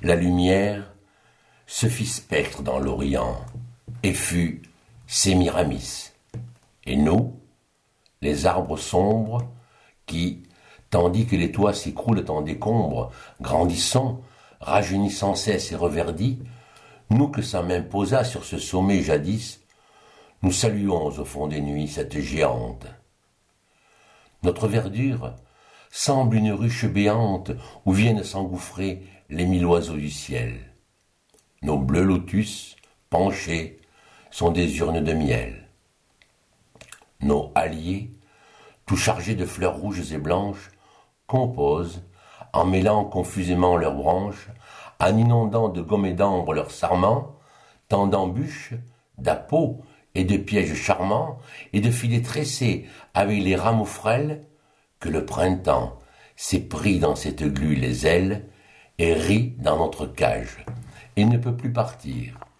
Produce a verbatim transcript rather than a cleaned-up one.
La lumière se fit spectre dans l'Orient et fut Sémiramis. Et nous, les arbres sombres, qui, tandis que les toits s'écroulent en décombres, grandissons, rajeunissent sans cesse et reverdis, nous que sa main posa sur ce sommet jadis, nous saluons au fond des nuits cette géante. Notre verdure semble une ruche béante où viennent s'engouffrer les mille oiseaux du ciel. Nos bleus lotus, penchés, sont des urnes de miel. Nos halliers, tout chargés de fleurs rouges et blanches, composent, en mêlant confusément leurs branches, en inondant de gomme et d'ambre leurs sarments, tant d'embûches, d'appâts et de pièges charmants, et de filets tressés avec les rameaux frêles, que le printemps s'est pris dans cette glu les ailes, et rit dans notre cage, et ne peut plus partir.